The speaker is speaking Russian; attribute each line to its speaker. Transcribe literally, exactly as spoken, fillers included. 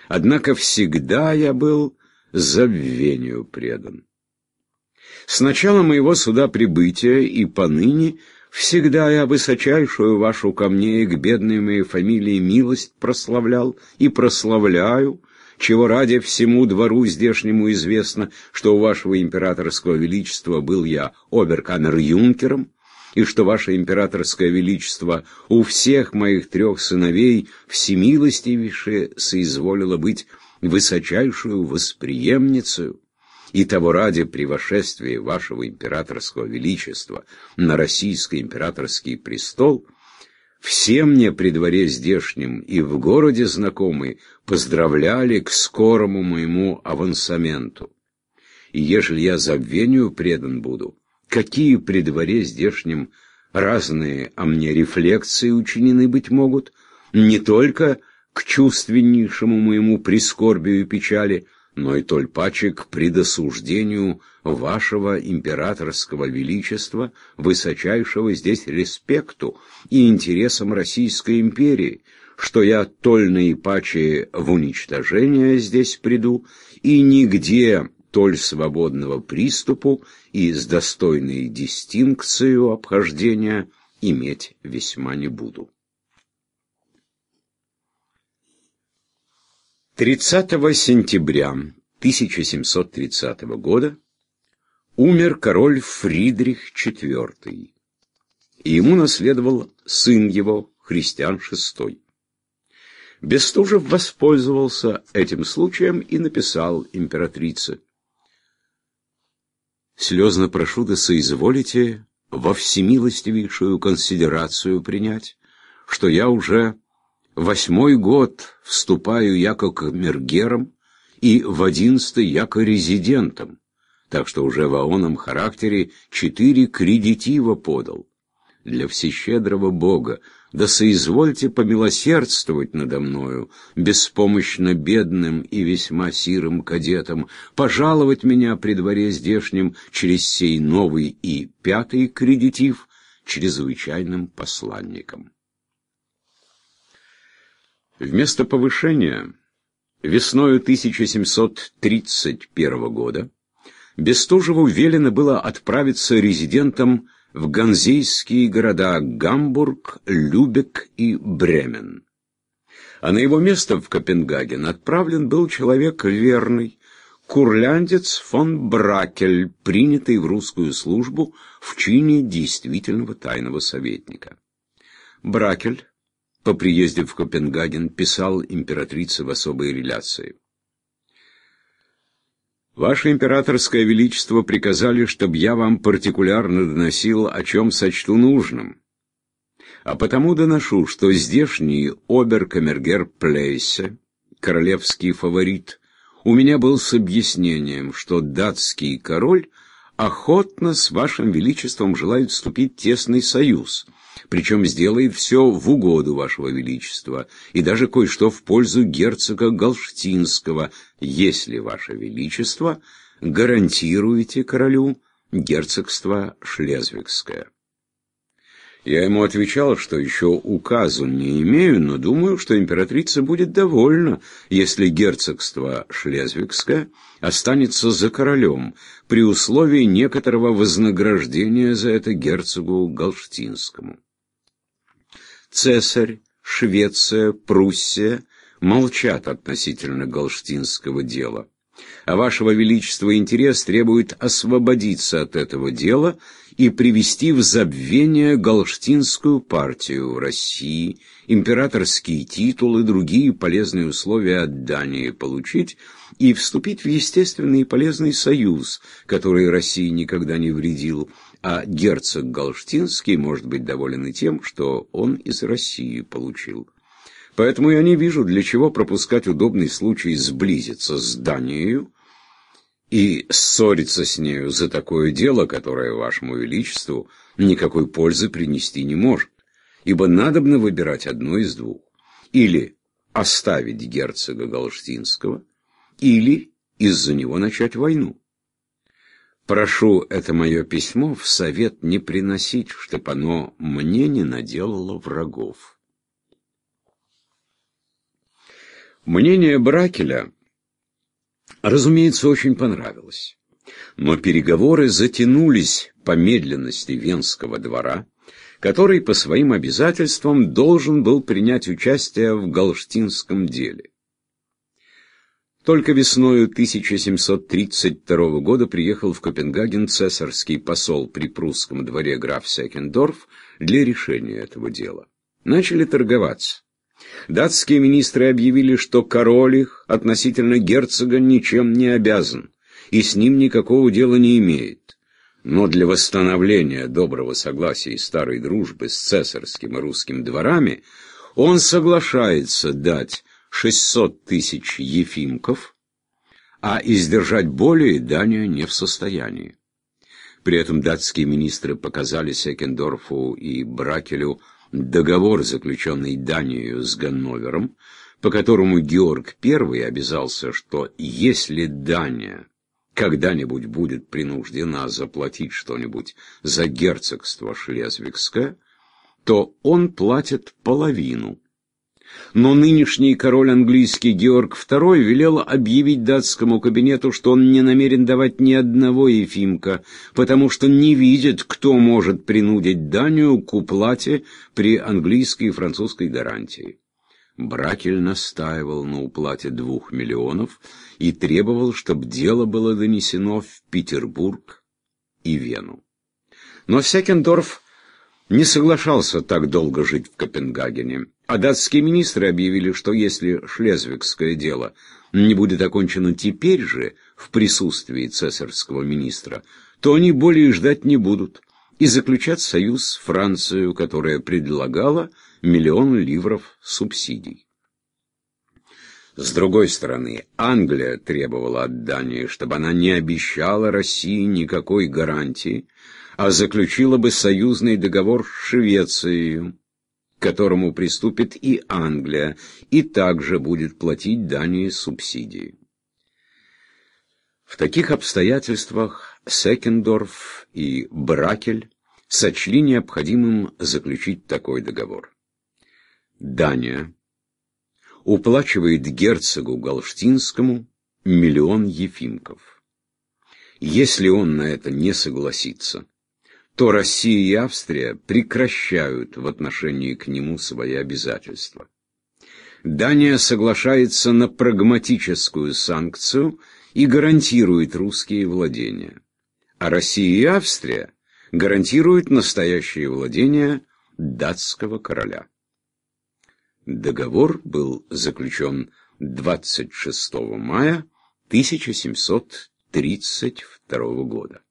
Speaker 1: Однако всегда я был забвению предан. С начала моего сюда прибытия и поныне всегда я высочайшую вашу ко мне и к бедной моей фамилии милость прославлял и прославляю, чего ради всему двору здешнему известно, что у вашего императорского величества был я оберкамер-юнкером, и что ваше императорское величество у всех моих трех сыновей всемилостивейше соизволило быть высочайшую восприемницею, и того ради при вошествии вашего императорского величества на российский императорский престол все мне при дворе здешнем и в городе знакомые поздравляли к скорому моему авансаменту. И ежели я забвению предан буду, какие при дворе здешнем разные о мне рефлексии учинены быть могут, не только к чувственнейшему моему прискорбию и печали, но и толь паче к предосуждению вашего императорского величества, высочайшего здесь респекту и интересам Российской империи, что я толь наипаче в уничтожение здесь приду, и нигде толь свободного приступу и с достойной дистинкцией обхождения иметь весьма не буду. тридцатого сентября тысяча семьсот тридцатого года умер король Фридрих четвёртый, и ему наследовал сын его, Христиан шестой. Бестужев воспользовался этим случаем и написал императрице: «Слезно прошу, да соизволите во всемилостивейшую консидерацию принять, что я уже восьмой год вступаю яко камергером и в одиннадцатый яко резидентом, так что уже в оном характере четыре кредитива подал. Для всещедрого Бога, да соизвольте помилосердствовать надо мною, беспомощно бедным и весьма сирым кадетом, пожаловать меня при дворе здешнем через сей новый и пятый кредитив чрезвычайным посланником». Вместо повышения весною тысяча семьсот тридцать первого года Бестужеву велено было отправиться резидентом в ганзейские города Гамбург, Любек и Бремен. А на его место в Копенгаген отправлен был человек верный, курляндец фон Бракель, принятый в русскую службу в чине действительного тайного советника. Бракель по приезде в Копенгаген писал императрице в особой реляции: «Ваше императорское величество приказали, чтобы я вам партикулярно доносил, о чем сочту нужным. А потому доношу, что здешний оберкамергер Плейсе, королевский фаворит, у меня был с объяснением, что датский король охотно с вашим величеством желает вступить в тесный союз, причем сделает все в угоду вашего величества, и даже кое-что в пользу герцога Галштинского, если ваше величество гарантируете королю герцогство Шлезвигское». Я ему отвечал, что еще указу не имею, но думаю, что императрица будет довольна, если герцогство Шлезвигское останется за королем, при условии некоторого вознаграждения за это герцогу Галштинскому. Цесарь, Швеция, Пруссия молчат относительно Галштинского дела, а вашего величества интерес требует освободиться от этого дела и привести в забвение Галштинскую партию России, императорский титул и другие полезные условия от Дании получить и вступить в естественный и полезный союз, который России никогда не вредил, а герцог Галштинский может быть доволен и тем, что он из России получил. Поэтому я не вижу, для чего пропускать удобный случай сблизиться с Данией и ссориться с нею за такое дело, которое вашему величеству никакой пользы принести не может, ибо надобно выбирать одно из двух: или оставить герцога Галштинского, или из-за него начать войну. Прошу это мое письмо в совет не приносить, чтоб оно мне не наделало врагов. Мнение Бракеля, разумеется, очень понравилось. Но переговоры затянулись по медленности Венского двора, который по своим обязательствам должен был принять участие в Галштинском деле. Только весною тысяча семьсот тридцать второго года приехал в Копенгаген цесарский посол при прусском дворе граф Секкендорф для решения этого дела. Начали торговаться. Датские министры объявили, что король их относительно герцога ничем не обязан и с ним никакого дела не имеет. Но для восстановления доброго согласия и старой дружбы с цесарским и русским дворами он соглашается дать шестьсот тысяч ефимков, а издержать более Дания не в состоянии. При этом датские министры показали Секкендорфу и Бракелю договор, заключенный Данией с Ганновером, по которому Георг Первый обязался, что если Дания когда-нибудь будет принуждена заплатить что-нибудь за герцогство Шлезвигское, то он платит половину. Но нынешний король английский Георг Второй велел объявить датскому кабинету, что он не намерен давать ни одного ефимка, потому что не видит, кто может принудить Данию к уплате при английской и французской гарантии. Бракель настаивал на уплате двух миллионов и требовал, чтобы дело было донесено в Петербург и Вену. Но Секкендорф не соглашался так долго жить в Копенгагене, а датские министры объявили, что если шлезвигское дело не будет окончено теперь же в присутствии цесарского министра, то они более ждать не будут и заключат союз с Францией, которая предлагала миллион ливров субсидий. С другой стороны, Англия требовала от Дании, чтобы она не обещала России никакой гарантии, а заключила бы союзный договор с Швецией, к которому приступит и Англия, и также будет платить Дании субсидии. В таких обстоятельствах Секкендорф и Бракель сочли необходимым заключить такой договор. Дания уплачивает герцогу Галштинскому миллион ефимков. Если он на это не согласится, то Россия и Австрия прекращают в отношении к нему свои обязательства. Дания соглашается на прагматическую санкцию и гарантирует русские владения, а Россия и Австрия гарантируют настоящее владение датского короля. Договор был заключен двадцать шестого мая тысяча семьсот тридцать второго года.